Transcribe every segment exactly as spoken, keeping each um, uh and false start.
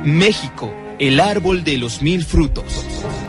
México, el árbol de los mil frutos.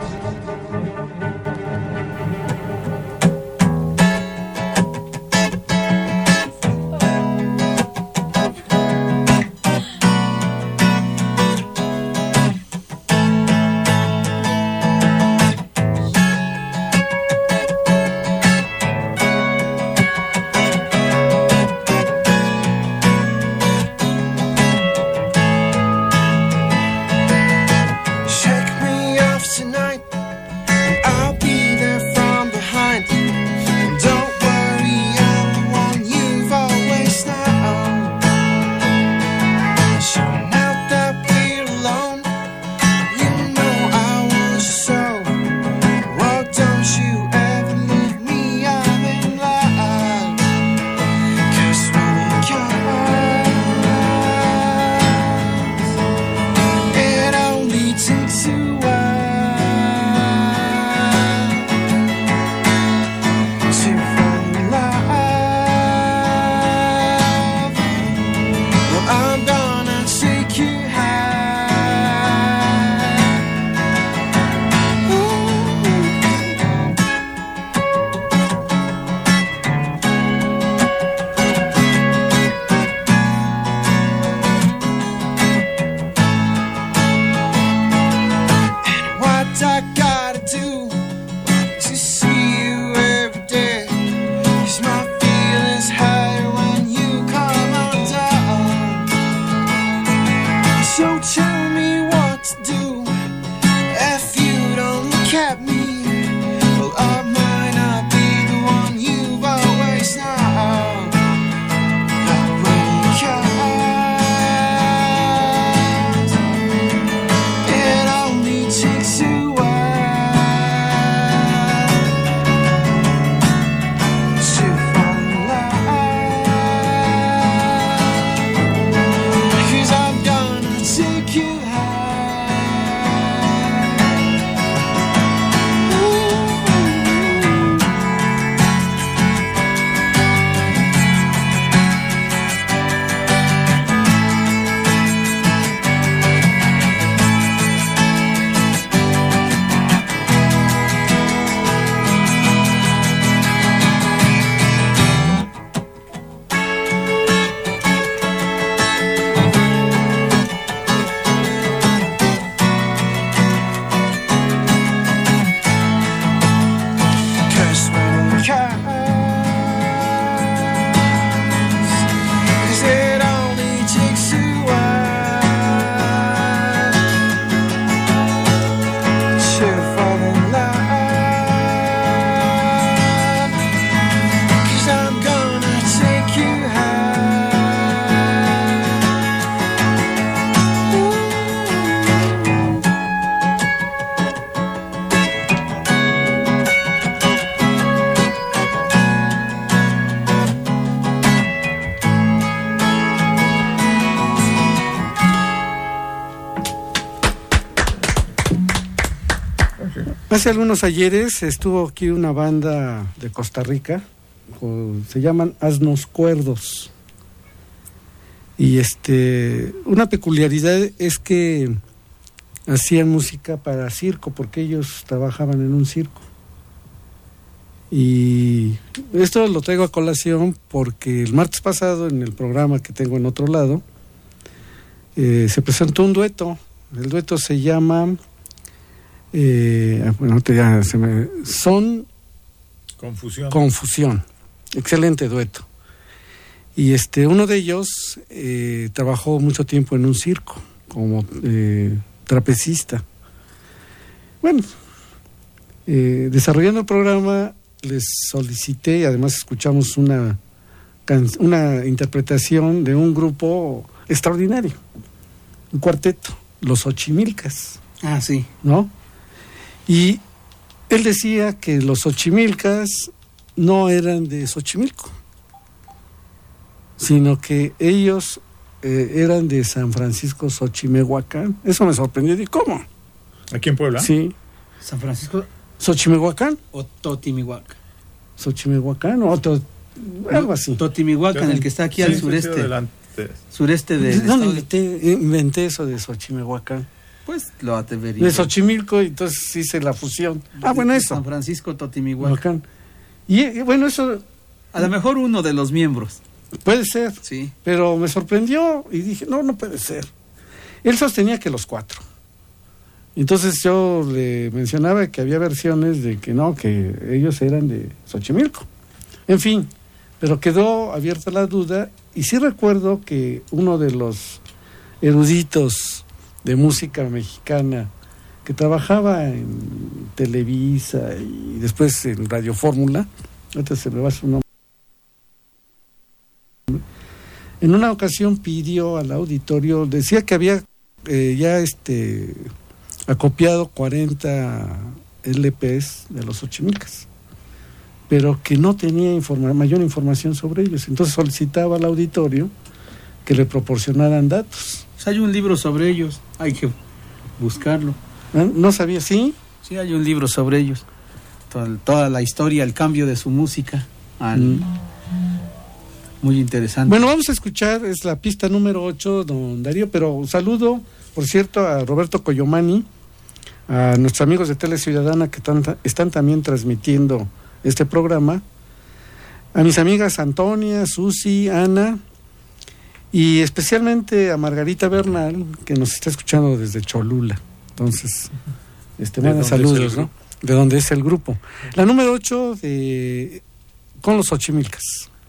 Hace algunos ayeres estuvo aquí una banda de Costa Rica, se llaman Asnos Cuerdos. Y este, una peculiaridad es que hacían música para circo, porque ellos trabajaban en un circo. Y esto lo traigo a colación porque el martes pasado, en el programa que tengo en otro lado, eh, se presentó un dueto. El dueto se llama eh, bueno, ya se me, Son Confusión. Confusión. Excelente dueto. Y este, uno de ellos eh, trabajó mucho tiempo en un circo como eh, trapecista. Bueno, eh, desarrollando el programa les solicité, además escuchamos una can- una interpretación de un grupo extraordinario, un cuarteto, los Xochimilcas. Ah, sí. ¿No? Y él decía que los Xochimilcas no eran de Xochimilco, sino que ellos eh, eran de San Francisco Xochimehuacán. Eso me sorprendió. ¿Y cómo? ¿Aquí en Puebla? Sí. San Francisco Xochimehuacán. o Totimihuacan. Xochimehuacán o otro, algo así. Totimihuacan, el que está aquí Sí, al sí, sureste. sí, del, ustedes? Sureste de... No, de inventé, inventé eso de Xochimehuacán. Pues lo atrevería. De Xochimilco, y entonces hice la fusión. Ah, bueno, eso. San Francisco Totimihuacán. Y, y bueno, eso... A lo mejor uno de los miembros. Puede ser. Sí. Pero me sorprendió y dije, no, no puede ser. Él sostenía que los cuatro. Entonces yo le mencionaba que había versiones de que no, que ellos eran de Xochimilco. En fin, pero quedó abierta la duda y sí recuerdo que uno de los eruditos de música mexicana que trabajaba en Televisa y después en Radio Fórmula, ahorita se me va su nombre, en una ocasión pidió al auditorio, decía que había eh, ya este acopiado cuarenta L Pes de los Xochimilcas, pero que no tenía informa- mayor información sobre ellos. Entonces solicitaba al auditorio que le proporcionaran datos. Pues hay un libro sobre ellos, hay que buscarlo. ¿Eh? No sabía, ¿sí? Sí, hay un libro sobre ellos. Toda, toda la historia, el cambio de su música. Al... Mm. Muy interesante. Bueno, vamos a escuchar, es la pista número ocho, don Darío, pero un saludo, por cierto, a Roberto Coyomani, a nuestros amigos de Tele Ciudadana que tan, están también transmitiendo este programa, a mis amigas Antonia, Susi, Ana, y especialmente a Margarita Bernal, que nos está escuchando desde Cholula. Entonces, este, buenos saludos, ¿no? De donde es el grupo. La número ocho de Con los Xochimilcas.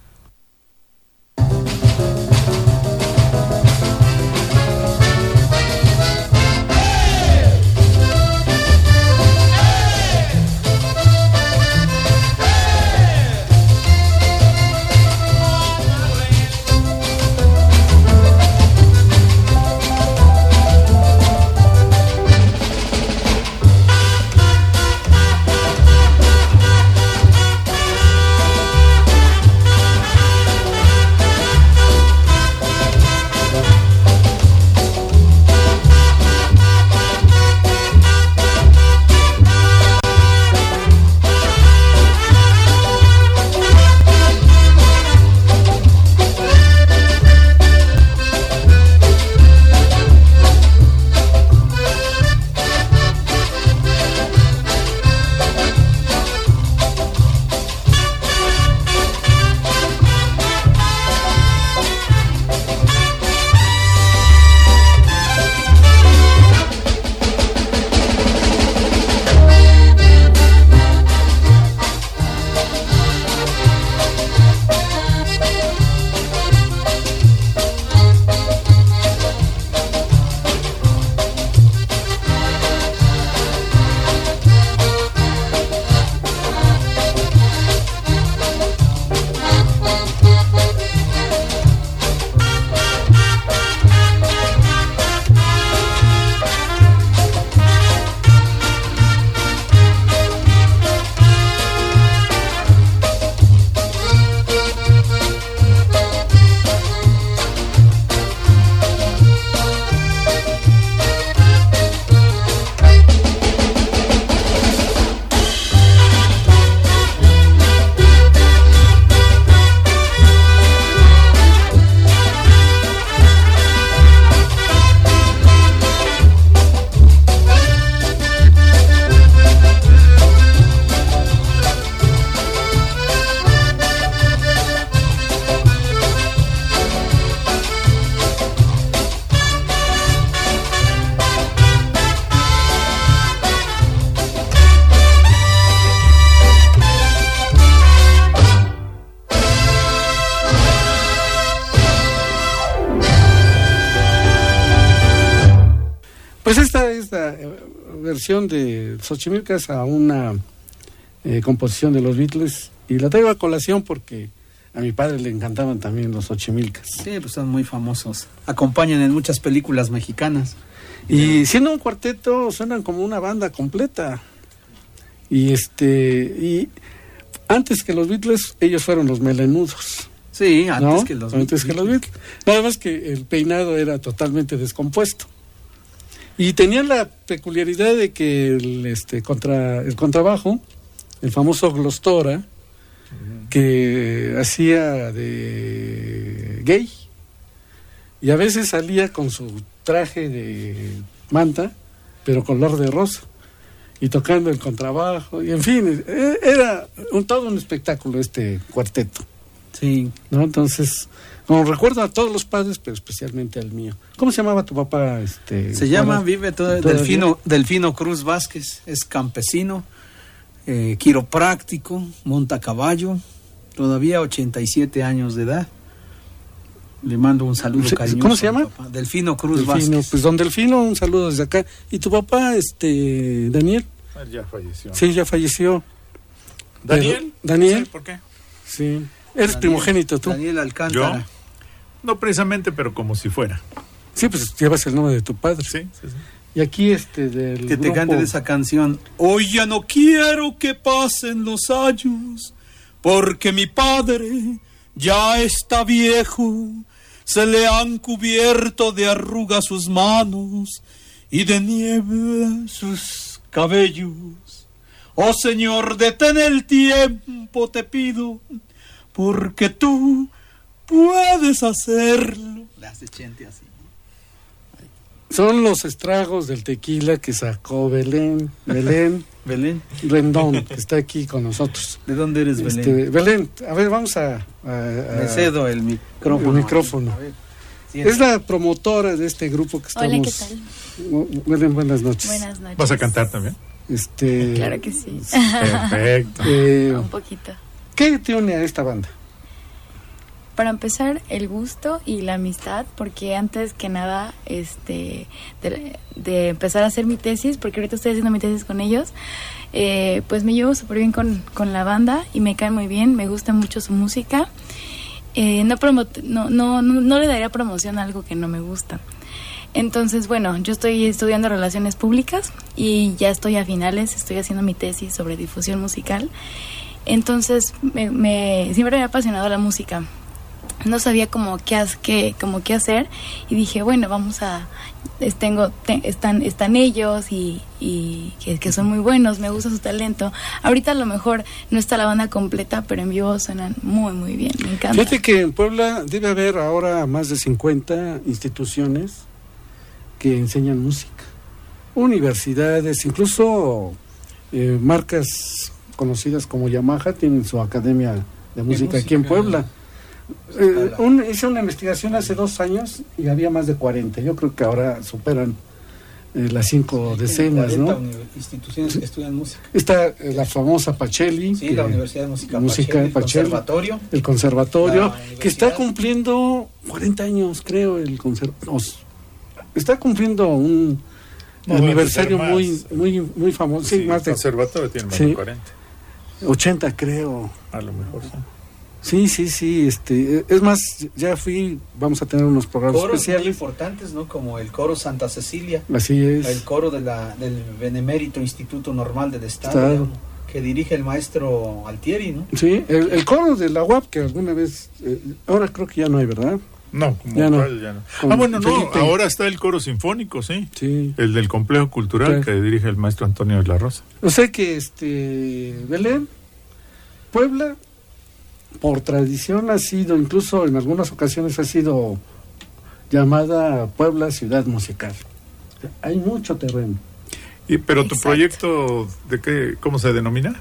Pues esta es la versión de Xochimilcas a una eh, composición de los Beatles, y la traigo a colación porque a mi padre le encantaban también los Xochimilcas. Sí, pues son muy famosos. Acompañan en muchas películas mexicanas. Y siendo un cuarteto, suenan como una banda completa. Y este y antes que los Beatles, ellos fueron los Melenudos. Sí, antes ¿no? que los Antes Beatles. que los Beatles. Nada más que el peinado era totalmente descompuesto. Y tenían la peculiaridad de que el, este, contra, el contrabajo, el famoso Glostora, uh-huh. que hacía de gay, Y a veces salía con su traje de manta, pero color de rosa, y tocando el contrabajo, y en fin, era un, todo un espectáculo este cuarteto. Sí. ¿No? Entonces, como recuerdo a todos los padres, pero especialmente al mío. ¿Cómo se llamaba tu papá? Este, se llama, para, vive todo, Delfino, Delfino Cruz Vázquez, es campesino, eh, quiropráctico, monta a caballo, todavía ochenta y siete años de edad. Le mando un saludo cariñoso. ¿Cómo se llama? Delfino Cruz Delfino, Vázquez. pues don Delfino, un saludo desde acá. ¿Y tu papá, este, Daniel? Él ya falleció. Sí, ya falleció. ¿Daniel? Pero, ¿Daniel? No sé por qué. Sí. Eres Daniel, primogénito tú. Daniel Alcántara. ¿Yo? No precisamente, pero como si fuera. Sí, pues llevas el nombre de tu padre. Sí, sí, sí. Y aquí este del que grupo... te cante de esa canción. Hoy ya no quiero que pasen los años, porque mi padre ya está viejo. Se le han cubierto de arrugas sus manos y de niebla sus cabellos. Oh Señor, detén el tiempo, te pido, porque tú puedes hacerlo. Le hace Chente así. Son los estragos del tequila que sacó Belén, Belén, Belén Rendón, que está aquí con nosotros. ¿De dónde eres, Belén? Este, Belén, a ver, vamos a... a, a Me cedo el micrófono. El micrófono. Sí, es la promotora de este grupo que estamos... Hola, ¿qué tal? Belén, buenas noches. Buenas noches. ¿Vas a cantar también? Este... Claro que sí. Perfecto. Eh, Un poquito. ¿Qué te une a esta banda? Para empezar, el gusto y la amistad, porque antes que nada, este, de, de empezar a hacer mi tesis, porque ahorita estoy haciendo mi tesis con ellos, eh, pues me llevo súper bien con, con la banda y me cae muy bien, me gusta mucho su música. Eh, no, promo, no, no, no, no le daría promoción a algo que no me gusta. Entonces, bueno, yo estoy estudiando Relaciones Públicas y ya estoy a finales, estoy haciendo mi tesis sobre difusión musical. Entonces, me, me, siempre me ha apasionado la música. No sabía cómo qué, qué, cómo qué hacer y dije, bueno, vamos a... Tengo, te, están, están ellos y, y que, que son muy buenos, me gusta su talento. Ahorita a lo mejor no está la banda completa, pero en vivo suenan muy, muy bien, me encanta. Fíjate que en Puebla debe haber ahora más de cincuenta instituciones que enseñan música. Universidades, incluso eh, marcas conocidas como Yamaha tienen su academia de música, música aquí en Puebla. Eh, un, hice una investigación hace dos años y había más de cuarenta. Yo creo que ahora superan eh, las cinco sí, decenas, ¿no? Instituciones que estudian música. Está eh, la famosa Pacelli. Sí, que, la Universidad de Música, música Pacelli, Pacelli, el conservatorio. El conservatorio, que está cumpliendo cuarenta años, creo, el conservatorio. Está cumpliendo un no, aniversario muy, muy, muy famoso. Sí, sí, más de, el conservatorio tiene más sí, de cuarenta. ochenta, creo. A lo mejor, sí. Sí, sí, sí, este, es más, ya fui, vamos a tener unos programas coros especiales. Muy importantes, ¿no? Como el coro Santa Cecilia. Así es. El coro de la, del Benemérito Instituto Normal del Estado, Estado. que dirige el maestro Altieri, ¿no? Sí, el, el coro de la U A P, que alguna vez, eh, ahora creo que ya no hay, ¿verdad? No, como ya no. Cual, ya no. Ah, bueno, Felipe. no, ahora está el coro sinfónico, sí. Sí. El del complejo cultural, claro, que dirige el maestro Antonio de la Rosa. O sea que, este, Belén, Puebla, por tradición ha sido, incluso en algunas ocasiones ha sido llamada Puebla Ciudad Musical. Hay mucho terreno. Y pero Exacto. tu proyecto, ¿de qué, cómo se denomina?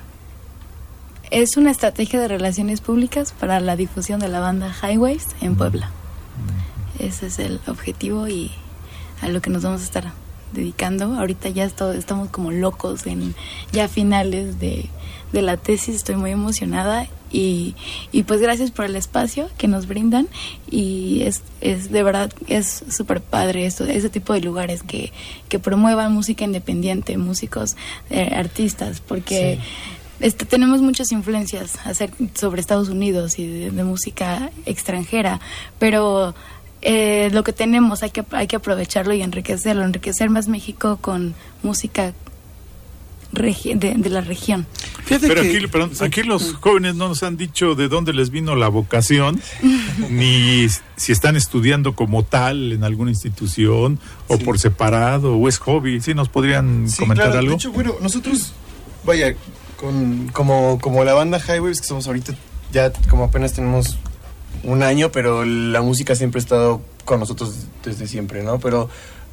Es una estrategia de relaciones públicas para la difusión de la banda Highways en Puebla. Ese es el objetivo y a lo que nos vamos a estar dedicando. Ahorita ya esto, estamos como locos en ya finales de, de la tesis, estoy muy emocionada y, y pues gracias por el espacio que nos brindan y es, es de verdad, es súper padre esto, ese tipo de lugares que, que promuevan música independiente, músicos, eh, artistas, porque... Sí. Este, tenemos muchas influencias hacer, sobre Estados Unidos y de, de música extranjera, pero eh, lo que tenemos hay que, hay que aprovecharlo y enriquecerlo, enriquecer más México con música regi- de, de la región. Fíjate pero que, aquí, perdón, aquí los jóvenes no nos han dicho de dónde les vino la vocación, ni si están estudiando como tal en alguna institución, o sí, por separado, o es hobby. ¿Sí nos podrían sí, comentar claro, algo? De hecho, bueno, nosotros, vaya... Con, como, como la banda Highways, que somos ahorita, ya como apenas tenemos un año, pero la música siempre ha estado con nosotros desde siempre, ¿no? Pero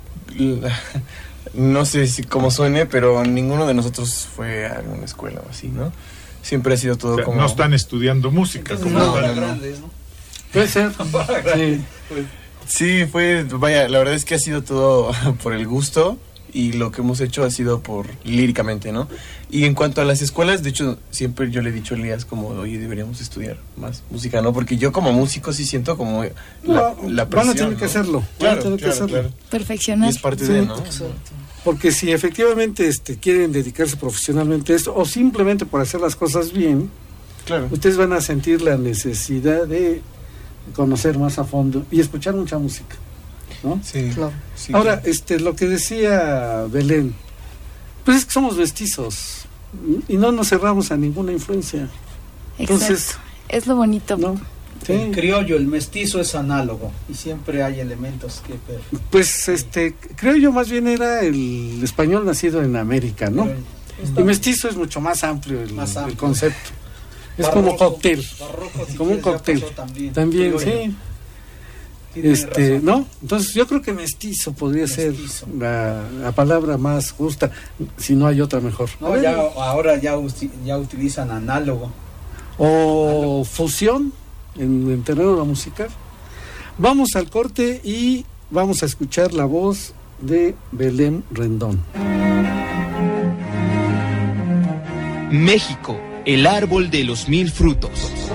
no sé si cómo suene, pero ninguno de nosotros fue a alguna escuela o así, ¿no? Siempre ha sido todo O sea, como... no están estudiando música. Como no, tal. no, no. Puede ser. Sí. Sí, fue, vaya, la verdad es que ha sido todo por el gusto y lo que hemos hecho ha sido por líricamente, ¿no? Y en cuanto a las escuelas, de hecho, siempre yo le he dicho a Elías como, oye, deberíamos estudiar más música, ¿no? Porque yo como músico sí siento como la, No, la van presión, a tener ¿no? que hacerlo. Claro, van a tener claro, que hacerlo. claro. Perfeccionar. Y es parte Sí. de, ¿no? Porque si efectivamente este, quieren dedicarse profesionalmente a esto, o simplemente por hacer las cosas bien, Claro. ustedes van a sentir la necesidad de conocer más a fondo y escuchar mucha música, ¿no? Sí, Claro. sí, Ahora, claro. este, lo que decía Belén, pues es que somos mestizos y no nos cerramos a ninguna influencia. Entonces, Exacto. Es lo bonito. ¿no? Sí. El criollo, el mestizo es análogo y siempre hay elementos que ver. Pues este, creo yo más bien era el español nacido en América, ¿no? Pero Y mestizo es mucho más amplio el, Más amplio. el concepto. Es barroco, como cóctel. barroco, si Como un quieres, ya cóctel. pasó También, También, criollo. sí. Tiene Este, razón. ¿no? Entonces yo creo que mestizo podría Mestizo. ser la, la palabra más justa, si no hay otra mejor. A No, ver, ya, ahora ya, usi- ya utilizan análogo. o fusión en el terreno de la música. Vamos al corte y vamos a escuchar la voz de Belén Rendón. México, el árbol de los mil frutos.